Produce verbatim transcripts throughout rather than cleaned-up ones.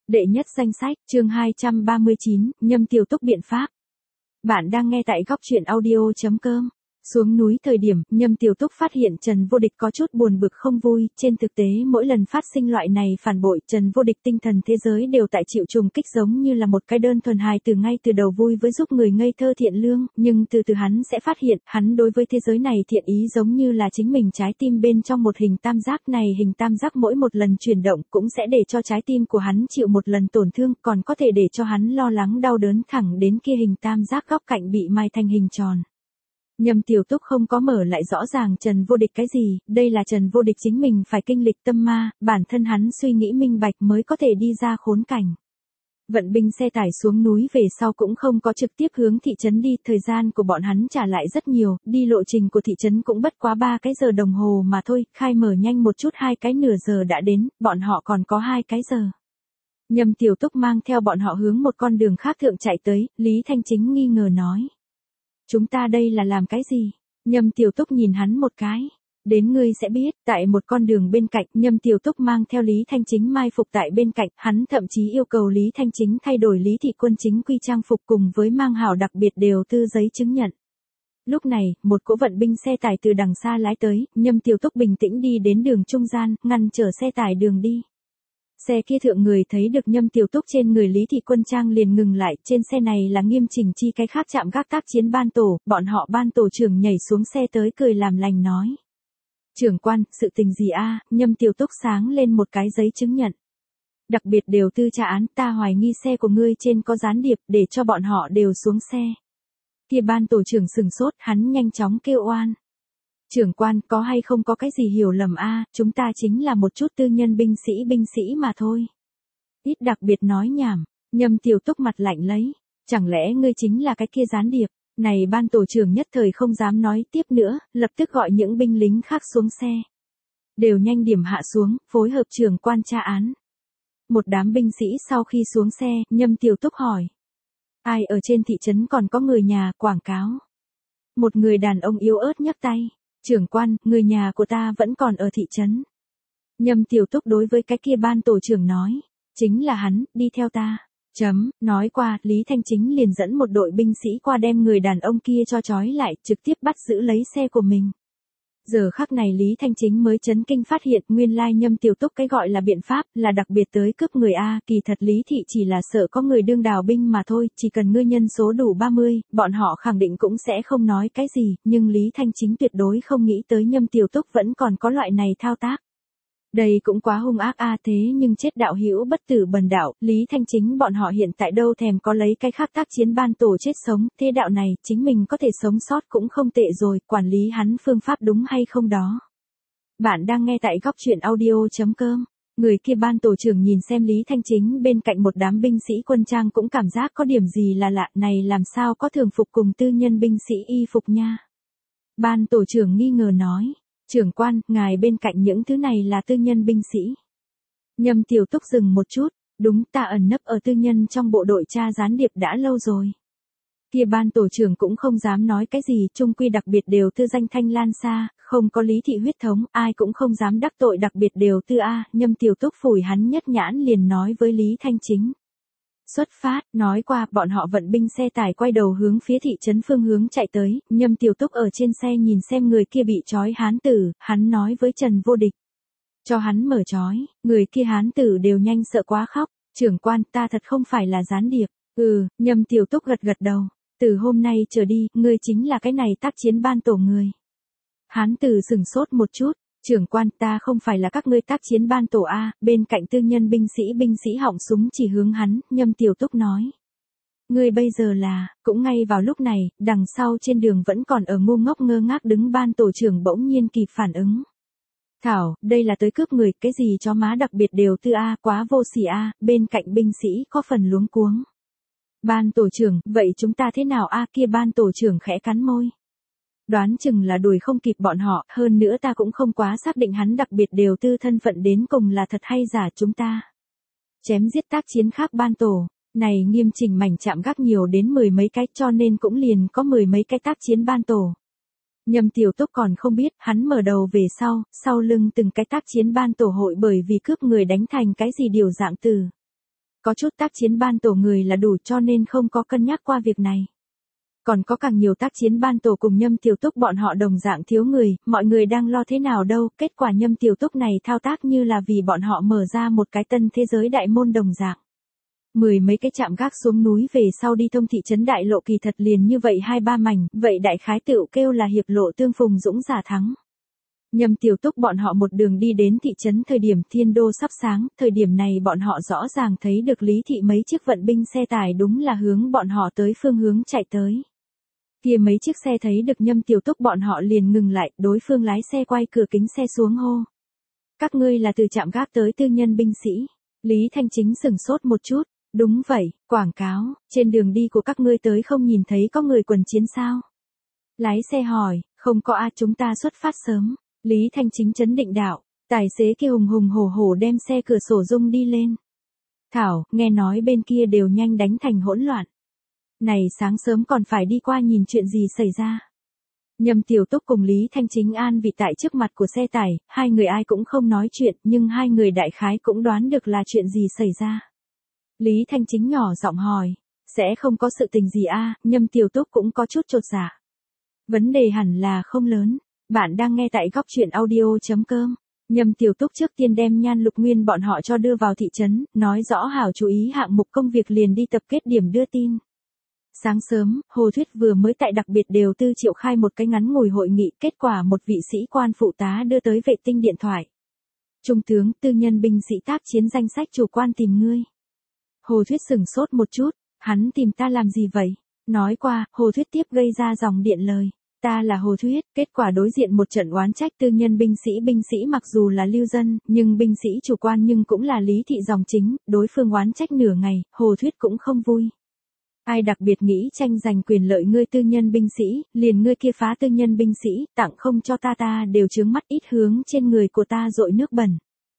Đệ nhất danh sách, chương hai trăm ba mươi chín, Nhâm Tiểu Túc biện pháp. Bạn đang nghe tại góc truyện audio chấm com. Xuống núi thời điểm, Nhâm Tiểu Túc phát hiện Trần Vô Địch có chút buồn bực không vui, trên thực tế mỗi lần phát sinh loại này phản bội, Trần Vô Địch tinh thần thế giới đều tại chịu trùng kích giống như là một cái đơn thuần hài từ ngay từ đầu vui với giúp người ngây thơ thiện lương, nhưng từ từ hắn sẽ phát hiện, hắn đối với thế giới này thiện ý giống như là chính mình trái tim bên trong một hình tam giác này, hình tam giác mỗi một lần chuyển động cũng sẽ để cho trái tim của hắn chịu một lần tổn thương, còn có thể để cho hắn lo lắng đau đớn thẳng đến kia hình tam giác góc cạnh bị mai thành hình tròn. Nhâm Tiểu Túc không có mở lại rõ ràng Trần Vô Địch cái gì, đây là Trần Vô Địch chính mình phải kinh lịch tâm ma, bản thân hắn suy nghĩ minh bạch mới có thể đi ra khốn cảnh. Vận binh xe tải xuống núi về sau cũng không có trực tiếp hướng thị trấn đi, thời gian của bọn hắn trả lại rất nhiều, đi lộ trình của thị trấn cũng bất quá ba cái giờ đồng hồ mà thôi, khai mở nhanh một chút hai cái nửa giờ đã đến, bọn họ còn có hai cái giờ. Nhâm Tiểu Túc mang theo bọn họ hướng một con đường khác thượng chạy tới, Lý Thanh Chính nghi ngờ nói. Chúng ta đây là làm cái gì? Nhâm Tiểu Túc nhìn hắn một cái. Đến ngươi sẽ biết, tại một con đường bên cạnh, Nhâm Tiểu Túc mang theo Lý Thanh Chính mai phục tại bên cạnh, hắn thậm chí yêu cầu Lý Thanh Chính thay đổi Lý Thị Quân chính quy trang phục cùng với mang hảo đặc biệt đều tư giấy chứng nhận. Lúc này, một cỗ vận binh xe tải từ đằng xa lái tới, Nhâm Tiểu Túc bình tĩnh đi đến đường trung gian, ngăn trở xe tải đường đi. Xe kia thượng người thấy được Nhâm Tiểu Túc trên người Lý Thị Quân trang liền ngừng lại, trên xe này là Nghiêm Chỉnh Chi cái khác chạm gác tác chiến ban tổ, bọn họ ban tổ trưởng nhảy xuống xe tới cười làm lành nói. Trưởng quan, sự tình gì a? Nhâm Tiểu Túc sáng lên một cái giấy chứng nhận. Đặc biệt đều tư tra án, ta hoài nghi xe của ngươi trên có gián điệp, để cho bọn họ đều xuống xe. Kia ban tổ trưởng sừng sốt, hắn nhanh chóng kêu oan. Trưởng quan, có hay không có cái gì hiểu lầm a, chúng ta chính là một chút tư nhân binh sĩ binh sĩ mà thôi. Ít đặc biệt nói nhảm, Nhâm Tiểu Túc mặt lạnh lấy, chẳng lẽ ngươi chính là cái kia gián điệp, này ban tổ trưởng nhất thời không dám nói tiếp nữa, lập tức gọi những binh lính khác xuống xe. Đều nhanh điểm hạ xuống, phối hợp trưởng quan tra án. Một đám binh sĩ sau khi xuống xe, Nhâm Tiểu Túc hỏi. Ai ở trên thị trấn còn có người nhà, quảng cáo. Một người đàn ông yếu ớt nhấc tay. Trưởng quan, người nhà của ta vẫn còn ở thị trấn. Nhâm Tiểu Túc đối với cái kia ban tổ trưởng nói. Chính là hắn, đi theo ta. Chấm, nói qua, Lý Thanh Chính liền dẫn một đội binh sĩ qua đem người đàn ông kia cho trói lại, trực tiếp bắt giữ lấy xe của mình. Giờ khắc này Lý Thanh Chính mới chấn kinh phát hiện nguyên lai Nhâm Tiểu Túc cái gọi là biện pháp là đặc biệt tới cướp người A, kỳ thật Lý Thị chỉ là sợ có người đương đào binh mà thôi, chỉ cần ngươi nhân số đủ ba mươi, bọn họ khẳng định cũng sẽ không nói cái gì, nhưng Lý Thanh Chính tuyệt đối không nghĩ tới Nhâm Tiểu Túc vẫn còn có loại này thao tác. Đây cũng quá hung ác a, thế nhưng chết đạo hữu bất tử bần đạo, Lý Thanh Chính bọn họ hiện tại đâu thèm có lấy cái khác tác chiến ban tổ chết sống, thế đạo này, chính mình có thể sống sót cũng không tệ rồi, quản lý hắn phương pháp đúng hay không đó. Bạn đang nghe tại góc truyện audio chấm com, người kia ban tổ trưởng nhìn xem Lý Thanh Chính bên cạnh một đám binh sĩ quân trang cũng cảm giác có điểm gì là lạ, này làm sao có thường phục cùng tư nhân binh sĩ y phục nha. Ban tổ trưởng nghi ngờ nói. Trưởng quan, ngài bên cạnh những thứ này là tư nhân binh sĩ. Nhâm Tiểu Túc dừng một chút, đúng ta ẩn nấp ở tư nhân trong bộ đội tra gián điệp đã lâu rồi. Kia ban tổ trưởng cũng không dám nói cái gì, chung quy đặc biệt đều tư danh Thanh Lan Sa, không có Lý Thị huyết thống, ai cũng không dám đắc tội đặc biệt đều tư A, Nhâm Tiểu Túc phủi hắn nhất nhãn liền nói với Lý Thanh Chính. Xuất phát, nói qua, bọn họ vận binh xe tải quay đầu hướng phía thị trấn phương hướng chạy tới, Nhâm Tiểu Túc ở trên xe nhìn xem người kia bị trói hán tử, hắn nói với Trần Vô Địch. Cho hắn mở trói, người kia hán tử đều nhanh sợ quá khóc, trưởng quan ta thật không phải là gián điệp, ừ, Nhâm Tiểu Túc gật gật đầu, từ hôm nay trở đi, ngươi chính là cái này tác chiến ban tổ người. Hán tử sừng sốt một chút. Trưởng quan ta không phải là các ngươi tác chiến ban tổ A, bên cạnh tư nhân binh sĩ binh sĩ họng súng chỉ hướng hắn, Nhâm Tiểu Túc nói. Ngươi bây giờ là, cũng ngay vào lúc này, đằng sau trên đường vẫn còn ở ngu ngốc ngơ ngác đứng ban tổ trưởng bỗng nhiên kịp phản ứng. Thảo, đây là tới cướp người, cái gì cho má đặc biệt đều tư A, quá vô sỉ A, bên cạnh binh sĩ có phần luống cuống. Ban tổ trưởng, vậy chúng ta thế nào A, kia ban tổ trưởng khẽ cắn môi. Đoán chừng là đuổi không kịp bọn họ, hơn nữa ta cũng không quá xác định hắn đặc biệt đều tư thân phận đến cùng là thật hay giả chúng ta. Chém giết tác chiến khác ban tổ, này Nghiêm Chỉnh mảnh chạm gác nhiều đến mười mấy cái cho nên cũng liền có mười mấy cái tác chiến ban tổ. Nhâm Tiểu Túc còn không biết, hắn mở đầu về sau, sau lưng từng cái tác chiến ban tổ hội bởi vì cướp người đánh thành cái gì điều dạng từ. Có chút tác chiến ban tổ người là đủ cho nên không có cân nhắc qua việc này. Còn có càng nhiều tác chiến ban tổ cùng Nhâm Tiểu Túc bọn họ đồng dạng thiếu người, mọi người đang lo thế nào đâu, kết quả Nhâm Tiểu Túc này thao tác như là vì bọn họ mở ra một cái tân thế giới đại môn đồng dạng. Mười mấy cái chạm gác xuống núi về sau đi thông thị trấn đại lộ kỳ thật liền như vậy hai ba mảnh, vậy đại khái tựu kêu là hiệp lộ tương phùng dũng giả thắng. Nhâm Tiểu Túc bọn họ một đường đi đến thị trấn thời điểm thiên đô sắp sáng, thời điểm này bọn họ rõ ràng thấy được Lý thị mấy chiếc vận binh xe tải đúng là hướng bọn họ tới phương hướng chạy tới. Kia mấy chiếc xe thấy được Nhâm Tiểu Túc bọn họ liền ngừng lại, đối phương lái xe quay cửa kính xe xuống hô. Các ngươi là từ trạm gác tới tư nhân binh sĩ. Lý Thanh Chính sửng sốt một chút. Đúng vậy, quảng cáo, trên đường đi của các ngươi tới không nhìn thấy có người quần chiến sao? Lái xe hỏi, không có a, chúng ta xuất phát sớm. Lý Thanh Chính trấn định đạo, tài xế kia hùng hùng hổ hổ đem xe cửa sổ rung đi lên. Thảo, nghe nói bên kia đều nhanh đánh thành hỗn loạn. Này sáng sớm còn phải đi qua nhìn chuyện gì xảy ra. Nhâm Tiểu Túc cùng Lý Thanh Chính an vị tại trước mặt của xe tải, hai người ai cũng không nói chuyện, nhưng hai người đại khái cũng đoán được là chuyện gì xảy ra. Lý Thanh Chính nhỏ giọng hỏi, sẽ không có sự tình gì a? Nhâm Tiểu Túc cũng có chút chột dạ. Vấn đề hẳn là không lớn. Bạn đang nghe tại góc truyện audio chấm com. Nhâm Tiểu Túc trước tiên đem Nhan Lục Nguyên bọn họ cho đưa vào thị trấn, nói rõ hảo chú ý hạng mục công việc liền đi tập kết điểm đưa tin. Sáng sớm, Hồ Thuyết vừa mới tại đặc biệt đều tư triệu khai một cái ngắn ngủi hội nghị, kết quả một vị sĩ quan phụ tá đưa tới vệ tinh điện thoại. Trung tướng, tư nhân binh sĩ tác chiến danh sách chủ quan tìm ngươi. Hồ Thuyết sửng sốt một chút, hắn tìm ta làm gì vậy? Nói qua, Hồ Thuyết tiếp gây ra dòng điện lời. Ta là Hồ Thuyết, kết quả đối diện một trận oán trách tư nhân binh sĩ binh sĩ mặc dù là lưu dân, nhưng binh sĩ chủ quan nhưng cũng là Lý thị dòng chính, đối phương oán trách nửa ngày, Hồ Thuyết cũng không vui. Ai đặc biệt nghĩ tranh giành quyền lợi ngươi tư nhân binh sĩ, liền ngươi kia phá tư nhân binh sĩ, tặng không cho ta ta đều chướng mắt ít hướng trên người của ta dội nước bẩn.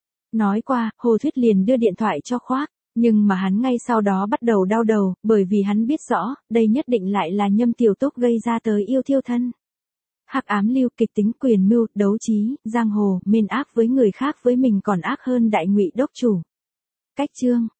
Nói qua, Hồ Thuyết liền đưa điện thoại cho Khoác, nhưng mà hắn ngay sau đó bắt đầu đau đầu, bởi vì hắn biết rõ, đây nhất định lại là Nhâm Tiểu Túc gây ra tới yêu thiêu thân. Hắc ám lưu kịch tính quyền mưu, đấu trí, giang hồ, mên ác với người khác với mình còn ác hơn đại ngụy đốc chủ. Cách chương